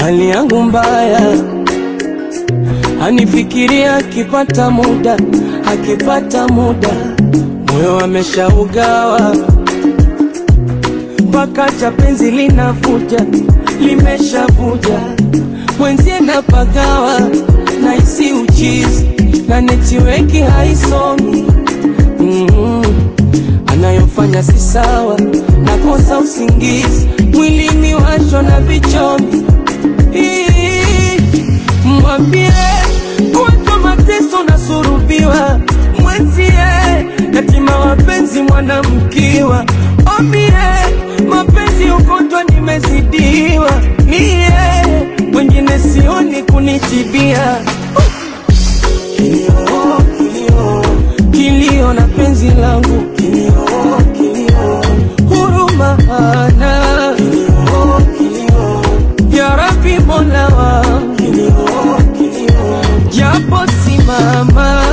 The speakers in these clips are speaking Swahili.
hali yangu mbaya, anifikiria akipata muda, moyo ameshaugawa, mpaka cha penzi linavuja, limeshavuja, mwenzie napagawa, naisi uchizi, na netiweki haisomi. Anayofanya si sawa, nakosa usingizi, mwilini washo na vichomi. Mwambie kwa mateso na surubiwa, mwenzie yatima wapenzi mwanamkiwa. Omie mapenzi ugonjwa nimezidiwa, mie wengine sioni kunitibia. Kilio na penzi langu, huruma hana. Ya Rabbi Mola wangu, japo simama.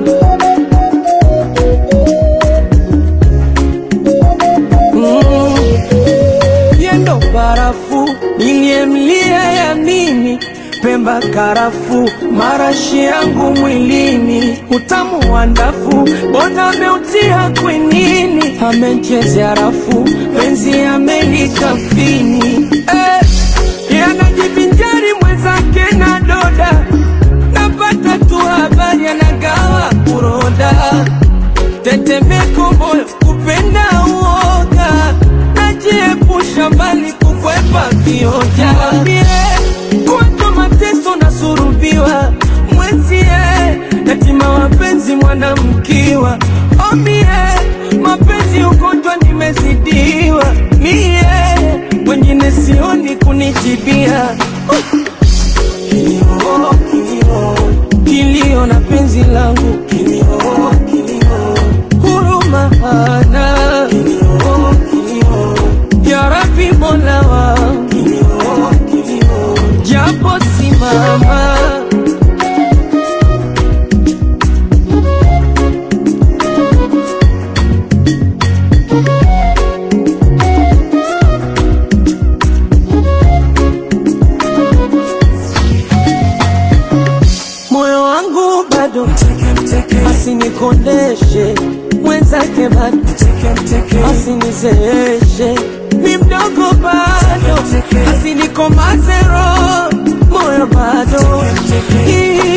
Yendo barafu, niliyemlia ya mimi, Pemba karafu, marashi yangu mwilini, utamu wandafu, bona ameutia kwenini, amenchezea rafu, penzi amelikafini. Yanajivinjari mwenzake na doda, napata tu habari anagawa kuroda. Tetemeko moyo kupenda uoga, najiepusha mbali kukwepa vioja. Kwa mateso na surubiwa, mwenzie yatima wapenzi mwanamkiwa. Omie mapenzi ugonjwa nimezidiwa, mie wengine sioni kunitibia. Kilio na penzi langu, huruma hana. Ya Rabbi Mola wangu, japo simama. Moyo wangu bado asinikondeshe, mwenzake bado asinizeeshe, ni mdogo bado asinikomaze roho, moyo bado